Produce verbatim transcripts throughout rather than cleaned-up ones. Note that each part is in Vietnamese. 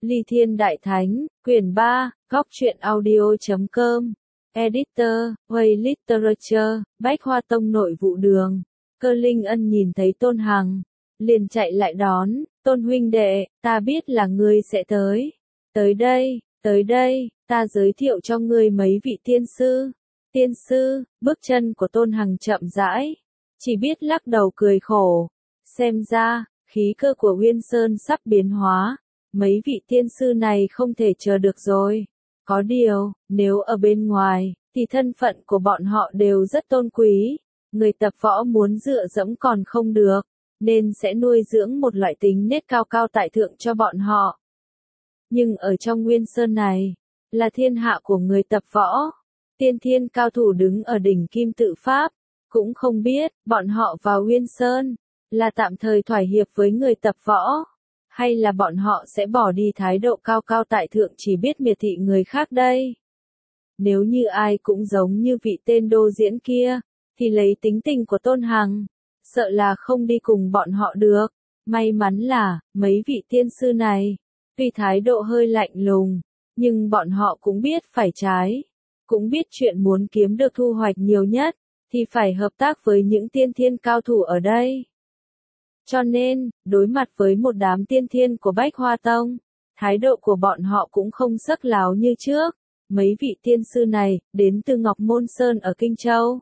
Ly Thiên Đại Thánh, quyển ba, góc truyện audio chấm com, editor, Way Literature, Bách Hoa Tông nội vụ đường. Cơ Linh Ân nhìn thấy Tôn Hằng, liền chạy lại đón, Tôn huynh đệ, ta biết là ngươi sẽ tới. Tới đây, tới đây, ta giới thiệu cho ngươi mấy vị tiên sư. Tiên sư, bước chân của Tôn Hằng chậm rãi, chỉ biết lắc đầu cười khổ. Xem ra, khí cơ của Uyên Sơn sắp biến hóa. Mấy vị tiên sư này không thể chờ được rồi. Có điều, nếu ở bên ngoài, thì thân phận của bọn họ đều rất tôn quý. Người tập võ muốn dựa dẫm còn không được, nên sẽ nuôi dưỡng một loại tính nết cao cao tại thượng cho bọn họ. Nhưng ở trong Nguyên Sơn này, là thiên hạ của người tập võ. Tiên thiên cao thủ đứng ở đỉnh kim tự pháp, cũng không biết, bọn họ vào Nguyên Sơn, là tạm thời thỏa hiệp với người tập võ. Hay là bọn họ sẽ bỏ đi thái độ cao cao tại thượng chỉ biết miệt thị người khác đây? Nếu như ai cũng giống như vị tên đô diễn kia, thì lấy tính tình của Tôn Hằng, sợ là không đi cùng bọn họ được. May mắn là, mấy vị tiên sư này, tuy thái độ hơi lạnh lùng, nhưng bọn họ cũng biết phải trái, cũng biết chuyện muốn kiếm được thu hoạch nhiều nhất, thì phải hợp tác với những tiên thiên cao thủ ở đây. Cho nên, đối mặt với một đám tiên thiên của Bách Hoa Tông, thái độ của bọn họ cũng không sắc láo như trước. Mấy vị tiên sư này, đến từ Ngọc Môn Sơn ở Kinh Châu.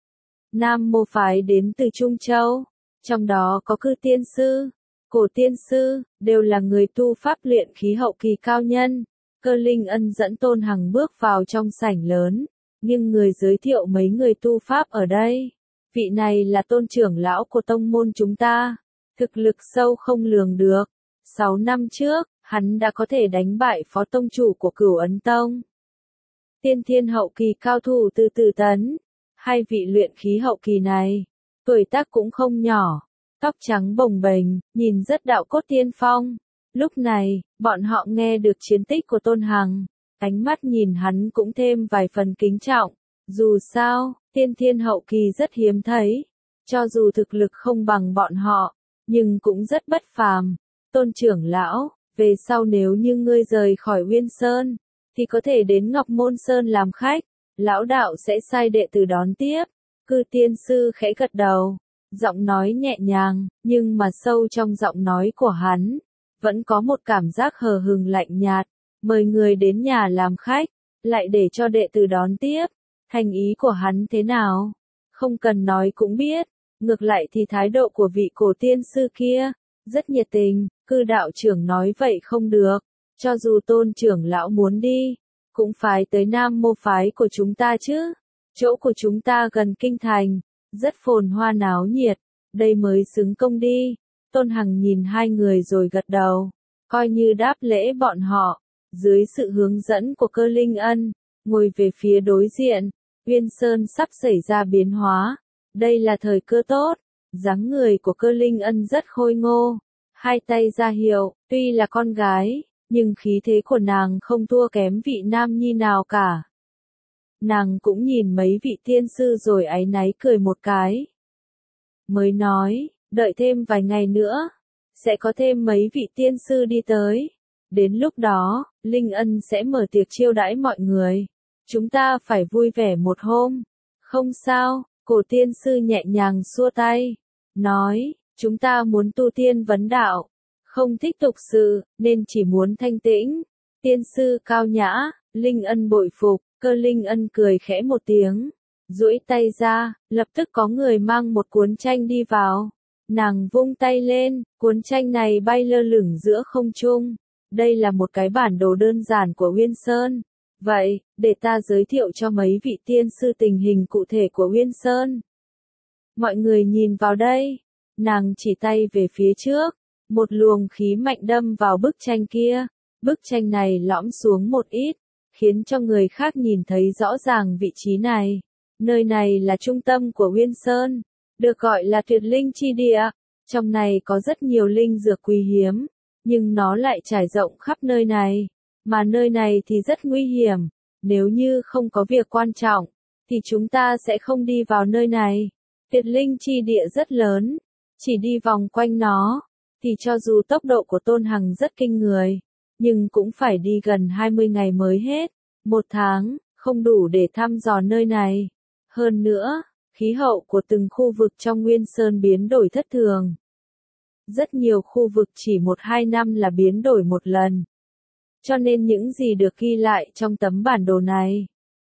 Nam Mô Phái đến từ Trung Châu. Trong đó có Cư Tiên Sư, Cổ Tiên Sư, đều là người tu pháp luyện khí hậu kỳ cao nhân. Cơ Linh Ân dẫn Tôn Hằng bước vào trong sảnh lớn, nhưng người giới thiệu mấy người tu pháp ở đây. Vị này là Tôn trưởng lão của tông môn chúng ta. Thực lực sâu không lường được. Sáu năm trước, hắn đã có thể đánh bại phó tông chủ của Cửu Ấn Tông. Tiên thiên hậu kỳ cao thủ từ Từ Tấn. Hai vị luyện khí hậu kỳ này, tuổi tác cũng không nhỏ, tóc trắng bồng bềnh, nhìn rất đạo cốt tiên phong. Lúc này, bọn họ nghe được chiến tích của Tôn Hằng, ánh mắt nhìn hắn cũng thêm vài phần kính trọng. Dù sao, tiên thiên hậu kỳ rất hiếm thấy, cho dù thực lực không bằng bọn họ, nhưng cũng rất bất phàm. Tôn trưởng lão, về sau nếu như ngươi rời khỏi Uyên Sơn, thì có thể đến Ngọc Môn Sơn làm khách, lão đạo sẽ sai đệ tử đón tiếp. Cư Tiên Sư khẽ gật đầu, giọng nói nhẹ nhàng, nhưng mà sâu trong giọng nói của hắn, vẫn có một cảm giác hờ hừng lạnh nhạt. Mời người đến nhà làm khách, lại để cho đệ tử đón tiếp. Thành ý của hắn thế nào? Không cần nói cũng biết. Ngược lại thì thái độ của vị Cổ Tiên Sư kia, rất nhiệt tình. Cư đạo trưởng nói vậy không được, cho dù Tôn trưởng lão muốn đi, cũng phải tới Nam Mô Phái của chúng ta chứ. Chỗ của chúng ta gần kinh thành, rất phồn hoa náo nhiệt, đây mới xứng công đi. Tôn Hằng nhìn hai người rồi gật đầu, coi như đáp lễ bọn họ. Dưới sự hướng dẫn của Cơ Linh Ân, ngồi về phía đối diện, Uyên Sơn sắp xảy ra biến hóa. Đây là thời cơ tốt. Dáng người của Cơ Linh Ân rất khôi ngô, hai tay ra hiệu, tuy là con gái, nhưng khí thế của nàng không thua kém vị nam nhi nào cả. Nàng cũng nhìn mấy vị tiên sư rồi áy náy cười một cái. Mới nói, đợi thêm vài ngày nữa, sẽ có thêm mấy vị tiên sư đi tới. Đến lúc đó, Linh Ân sẽ mở tiệc chiêu đãi mọi người. Chúng ta phải vui vẻ một hôm. Không sao, Cổ Tiên Sư nhẹ nhàng xua tay, nói, chúng ta muốn tu tiên vấn đạo, không thích tục sự, nên chỉ muốn thanh tĩnh. Tiên sư cao nhã, Linh Ân bội phục. Cơ Linh Ân cười khẽ một tiếng, duỗi tay ra, lập tức có người mang một cuốn tranh đi vào. Nàng vung tay lên, cuốn tranh này bay lơ lửng giữa không trung. Đây là một cái bản đồ đơn giản của Uyên Sơn. Vậy, để ta giới thiệu cho mấy vị tiên sư tình hình cụ thể của Uyên Sơn. Mọi người nhìn vào đây. Nàng chỉ tay về phía trước. Một luồng khí mạnh đâm vào bức tranh kia. Bức tranh này lõm xuống một ít, khiến cho người khác nhìn thấy rõ ràng vị trí này. Nơi này là trung tâm của Uyên Sơn, được gọi là tuyệt linh chi địa. Trong này có rất nhiều linh dược quý hiếm, nhưng nó lại trải rộng khắp nơi này. Mà nơi này thì rất nguy hiểm. Nếu như không có việc quan trọng, thì chúng ta sẽ không đi vào nơi này. Tuyệt linh chi địa rất lớn, chỉ đi vòng quanh nó, thì cho dù tốc độ của Tôn Hằng rất kinh người, nhưng cũng phải đi gần hai mươi ngày mới hết. Một tháng, không đủ để thăm dò nơi này. Hơn nữa, khí hậu của từng khu vực trong Nguyên Sơn biến đổi thất thường. Rất nhiều khu vực chỉ một hai năm là biến đổi một lần. Cho nên những gì được ghi lại trong tấm bản đồ này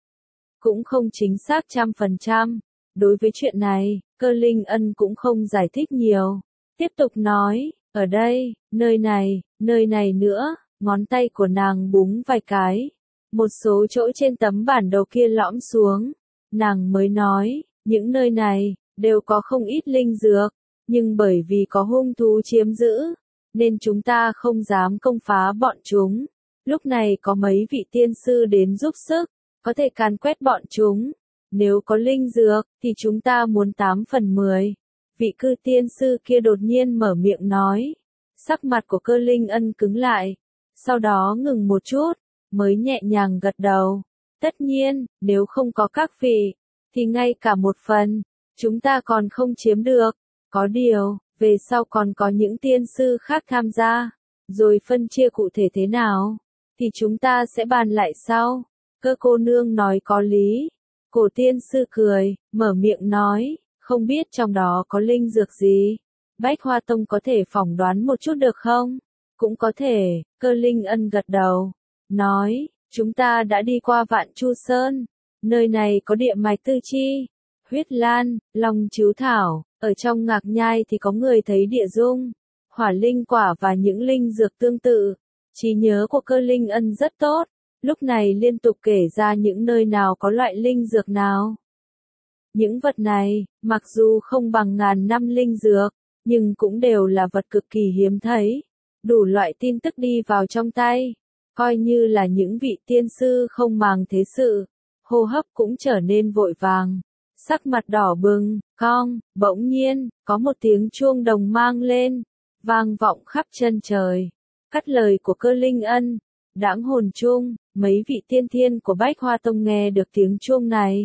cũng không chính xác trăm phần trăm. Đối với chuyện này, Cơ Linh Ân cũng không giải thích nhiều. Tiếp tục nói, ở đây, nơi này, nơi này nữa, ngón tay của nàng búng vài cái. Một số chỗ trên tấm bản đồ kia lõm xuống. Nàng mới nói, những nơi này, đều có không ít linh dược. Nhưng bởi vì có hung thú chiếm giữ, nên chúng ta không dám công phá bọn chúng. Lúc này có mấy vị tiên sư đến giúp sức, có thể càn quét bọn chúng. Nếu có linh dược, thì chúng ta muốn tám phần mười. Vị cư tiên sư kia đột nhiên mở miệng nói. Sắc mặt của Cơ Linh Ân cứng lại. Sau đó ngừng một chút, mới nhẹ nhàng gật đầu. Tất nhiên, nếu không có các vị, thì ngay cả một phần, chúng ta còn không chiếm được. Có điều, về sau còn có những tiên sư khác tham gia, rồi phân chia cụ thể thế nào, thì chúng ta sẽ bàn lại sau. Cơ cô nương nói có lý. Cổ tiên sư cười, mở miệng nói, không biết trong đó có linh dược gì. Bách Hoa Tông có thể phỏng đoán một chút được không? Cũng có thể. Cơ Linh Ân gật đầu, nói, chúng ta đã đi qua Vạn Chu Sơn. Nơi này có địa mạch tư chi, huyết lan, long chiếu thảo. Ở trong Ngạc Nhai thì có người thấy địa dung, hỏa linh quả và những linh dược tương tự. Trí nhớ của Cơ Linh Ân rất tốt, lúc này liên tục kể ra những nơi nào có loại linh dược nào. Những vật này, mặc dù không bằng ngàn năm linh dược, nhưng cũng đều là vật cực kỳ hiếm thấy. Đủ loại tin tức đi vào trong tay, coi như là những vị tiên sư không màng thế sự, hô hấp cũng trở nên vội vàng. Sắc mặt đỏ bừng, cong, bỗng nhiên, có một tiếng chuông đồng mang lên, vang vọng khắp chân trời. Cắt lời của Cơ Linh Ân, đãng hồn chuông, mấy vị tiên thiên của Bách Hoa Tông nghe được tiếng chuông này.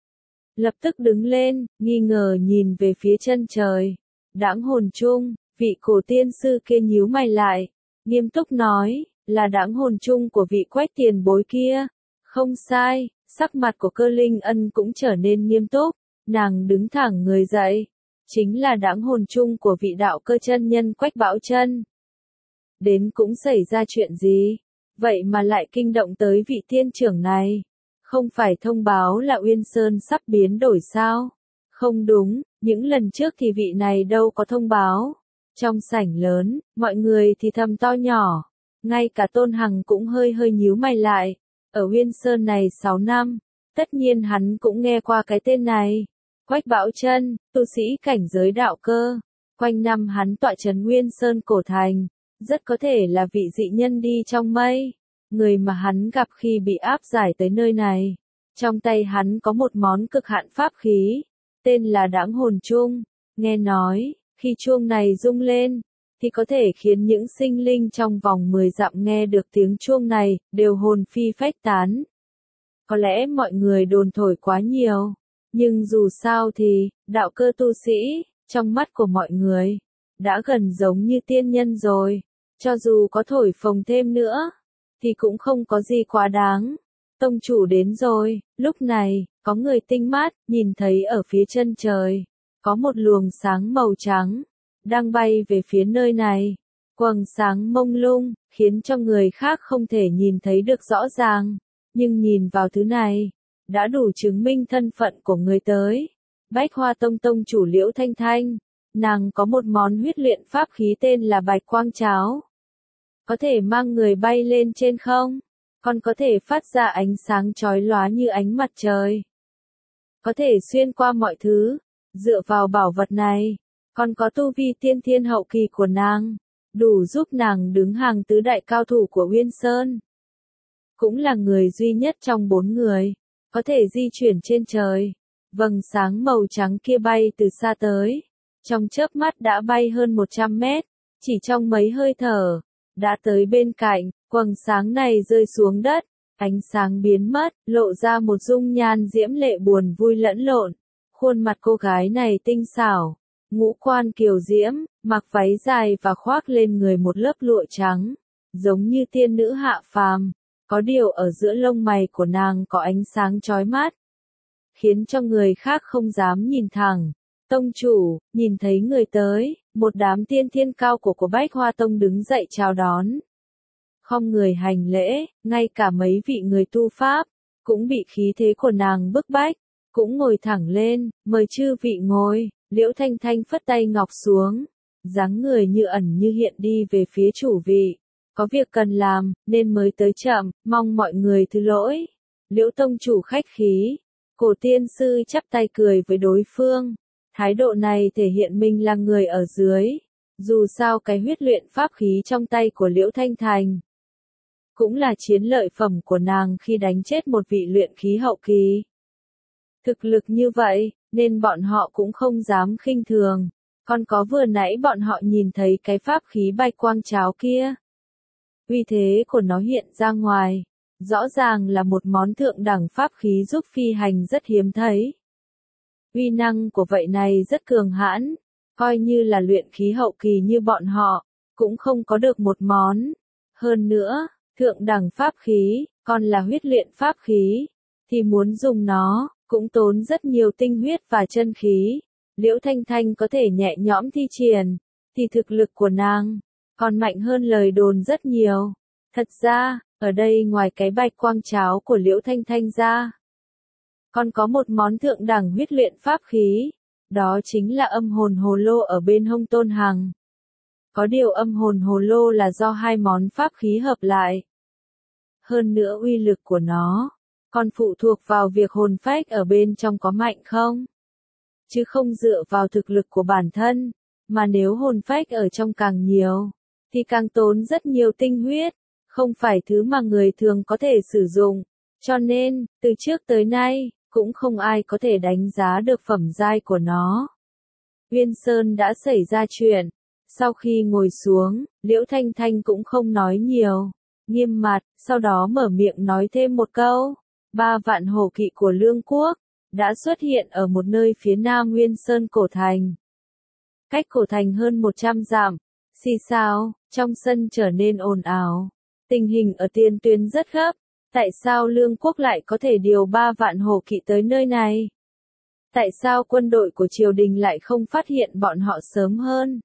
Lập tức đứng lên, nghi ngờ nhìn về phía chân trời. Đãng hồn chuông, vị cổ tiên sư kia nhíu mày lại, nghiêm túc nói, là đãng hồn chuông của vị Quách tiền bối kia. Không sai. Sắc mặt của Cơ Linh Ân cũng trở nên nghiêm túc, nàng đứng thẳng người dậy. Chính là đãng hồn chung của vị đạo cơ chân nhân Quách Bão Chân. Đến cũng xảy ra chuyện gì? Vậy mà lại kinh động tới vị tiên trưởng này. Không phải thông báo là Uyên Sơn sắp biến đổi sao? Không đúng, những lần trước thì vị này đâu có thông báo. Trong sảnh lớn, mọi người thì thầm to nhỏ. Ngay cả Tôn Hằng cũng hơi hơi nhíu mày lại. Ở Uyên Sơn này sáu năm, tất nhiên hắn cũng nghe qua cái tên này. Quách Bão Chân, tu sĩ cảnh giới đạo cơ. Quanh năm hắn tọa trấn Uyên Sơn cổ thành, rất có thể là vị dị nhân đi trong mây. Người mà hắn gặp khi bị áp giải tới nơi này. Trong tay hắn có một món cực hạn pháp khí, tên là đãng hồn chuông. Nghe nói, khi chuông này rung lên, thì có thể khiến những sinh linh trong vòng mười dặm nghe được tiếng chuông này, đều hồn phi phách tán. Có lẽ mọi người đồn thổi quá nhiều, nhưng dù sao thì, đạo cơ tu sĩ, trong mắt của mọi người, đã gần giống như tiên nhân rồi. Cho dù có thổi phồng thêm nữa, thì cũng không có gì quá đáng. Tông chủ đến rồi. Lúc này, có người tinh mắt, nhìn thấy ở phía chân trời, có một luồng sáng màu trắng, đang bay về phía nơi này. Quầng sáng mông lung, khiến cho người khác không thể nhìn thấy được rõ ràng. Nhưng nhìn vào thứ này, đã đủ chứng minh thân phận của người tới. Bách Hoa Tông tông chủ Liễu Thanh Thanh, nàng có một món huyết luyện pháp khí tên là Bạch Quang Cháo. Có thể mang người bay lên trên không? Còn có thể phát ra ánh sáng chói lóa như ánh mặt trời. Có thể xuyên qua mọi thứ. Dựa vào bảo vật này, còn có tu vi tiên thiên hậu kỳ của nàng, đủ giúp nàng đứng hàng tứ đại cao thủ của Uyên Sơn. Cũng là người duy nhất trong bốn người, có thể di chuyển trên trời. Vầng sáng màu trắng kia bay từ xa tới. Trong chớp mắt đã bay hơn một trăm mét, chỉ trong mấy hơi thở, đã tới bên cạnh, quầng sáng này rơi xuống đất, ánh sáng biến mất, lộ ra một dung nhan diễm lệ buồn vui lẫn lộn. Khuôn mặt cô gái này tinh xảo, ngũ quan kiều diễm, mặc váy dài và khoác lên người một lớp lụa trắng, giống như tiên nữ hạ phàm, có điều ở giữa lông mày của nàng có ánh sáng chói mắt, khiến cho người khác không dám nhìn thẳng. Tông chủ, nhìn thấy người tới, một đám tiên thiên cao cổ của Bách Hoa Tông đứng dậy chào đón. Khom người hành lễ, ngay cả mấy vị người tu pháp, cũng bị khí thế của nàng bức bách, cũng ngồi thẳng lên, mời chư vị ngồi. Liễu Thanh Thanh phất tay ngọc xuống, dáng người như ẩn như hiện đi về phía chủ vị. Có việc cần làm, nên mới tới chậm, mong mọi người thứ lỗi. Liễu tông chủ khách khí, cổ tiên sư chắp tay cười với đối phương. Thái độ này thể hiện mình là người ở dưới. Dù sao cái huyết luyện pháp khí trong tay của Liễu Thanh Thành cũng là chiến lợi phẩm của nàng khi đánh chết một vị luyện khí hậu kỳ. Thực lực như vậy, nên bọn họ cũng không dám khinh thường. Còn có vừa nãy bọn họ nhìn thấy cái pháp khí bạch quang cháo kia. Uy thế của nó hiện ra ngoài, rõ ràng là một món thượng đẳng pháp khí giúp phi hành rất hiếm thấy. Uy năng của vậy này rất cường hãn, coi như là luyện khí hậu kỳ như bọn họ, cũng không có được một món. Hơn nữa, thượng đẳng pháp khí, còn là huyết luyện pháp khí, thì muốn dùng nó, cũng tốn rất nhiều tinh huyết và chân khí. Liễu Thanh Thanh có thể nhẹ nhõm thi triển, thì thực lực của nàng còn mạnh hơn lời đồn rất nhiều. Thật ra, ở đây ngoài cái bạch quang cháo của Liễu Thanh Thanh ra, còn có một món thượng đẳng huyết luyện pháp khí, đó chính là âm hồn hồ lô ở bên hông Tôn Hằng. Có điều âm hồn hồ lô là do hai món pháp khí hợp lại. Hơn nữa uy lực của nó còn phụ thuộc vào việc hồn phách ở bên trong có mạnh không, chứ không dựa vào thực lực của bản thân, mà nếu hồn phách ở trong càng nhiều, thì càng tốn rất nhiều tinh huyết, không phải thứ mà người thường có thể sử dụng. Cho nên, từ trước tới nay, cũng không ai có thể đánh giá được phẩm giai của nó. Uyên Sơn đã xảy ra chuyện. Sau khi ngồi xuống, Liễu Thanh Thanh cũng không nói nhiều, nghiêm mặt, sau đó mở miệng nói thêm một câu. Ba vạn hổ kỵ của Lương Quốc đã xuất hiện ở một nơi phía nam Nguyên Sơn cổ thành. Cách cổ thành hơn một trăm dặm. Xì xào, trong sân trở nên ồn ào. Tình hình ở tiền tuyến rất gấp. Tại sao Lương Quốc lại có thể điều ba vạn hổ kỵ tới nơi này? Tại sao quân đội của triều đình lại không phát hiện bọn họ sớm hơn?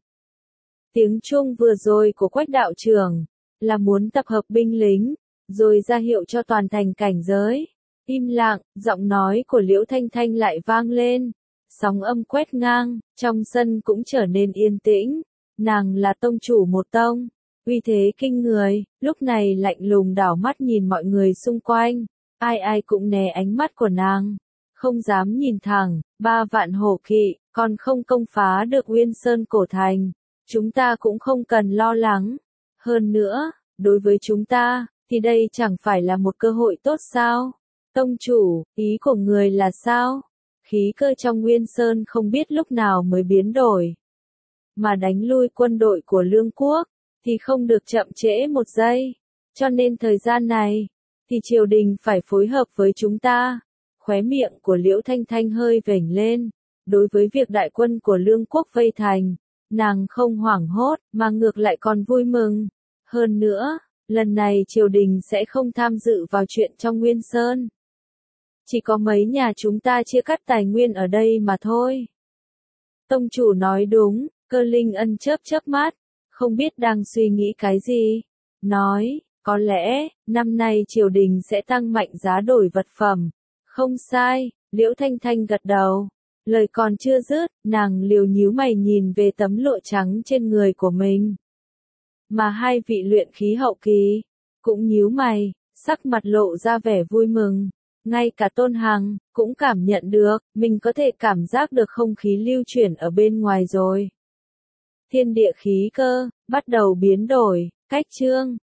Tiếng chuông vừa rồi của Quách đạo trưởng là muốn tập hợp binh lính, rồi ra hiệu cho toàn thành cảnh giới. Im lặng, giọng nói của Liễu Thanh Thanh lại vang lên. Sóng âm quét ngang, trong sân cũng trở nên yên tĩnh. Nàng là tông chủ một tông, uy thế kinh người, lúc này lạnh lùng đảo mắt nhìn mọi người xung quanh. Ai ai cũng né ánh mắt của nàng, không dám nhìn thẳng. Ba vạn hổ kỵ, còn không công phá được Uyên Sơn cổ thành. Chúng ta cũng không cần lo lắng. Hơn nữa, đối với chúng ta, thì đây chẳng phải là một cơ hội tốt sao? Tông chủ, ý của người là sao? Khí cơ trong Nguyên Sơn không biết lúc nào mới biến đổi. Mà đánh lui quân đội của Lương Quốc, thì không được chậm trễ một giây. Cho nên thời gian này, thì triều đình phải phối hợp với chúng ta. Khóe miệng của Liễu Thanh Thanh hơi vểnh lên. Đối với việc đại quân của Lương Quốc vây thành, nàng không hoảng hốt, mà ngược lại còn vui mừng. Hơn nữa, lần này triều đình sẽ không tham dự vào chuyện trong Nguyên Sơn. Chỉ có mấy nhà chúng ta chia cắt tài nguyên ở đây mà thôi. Tông chủ nói đúng, Cơ Linh Ân chớp chớp mắt, không biết đang suy nghĩ cái gì. Nói, có lẽ, năm nay triều đình sẽ tăng mạnh giá đổi vật phẩm. Không sai, Liễu Thanh Thanh gật đầu. Lời còn chưa dứt, nàng liều nhíu mày nhìn về tấm lụa trắng trên người của mình. Mà hai vị luyện khí hậu kỳ, cũng nhíu mày, sắc mặt lộ ra vẻ vui mừng. Ngay cả Tôn Hằng, cũng cảm nhận được, mình có thể cảm giác được không khí lưu chuyển ở bên ngoài rồi. Thiên địa khí cơ, bắt đầu biến đổi, cách chương.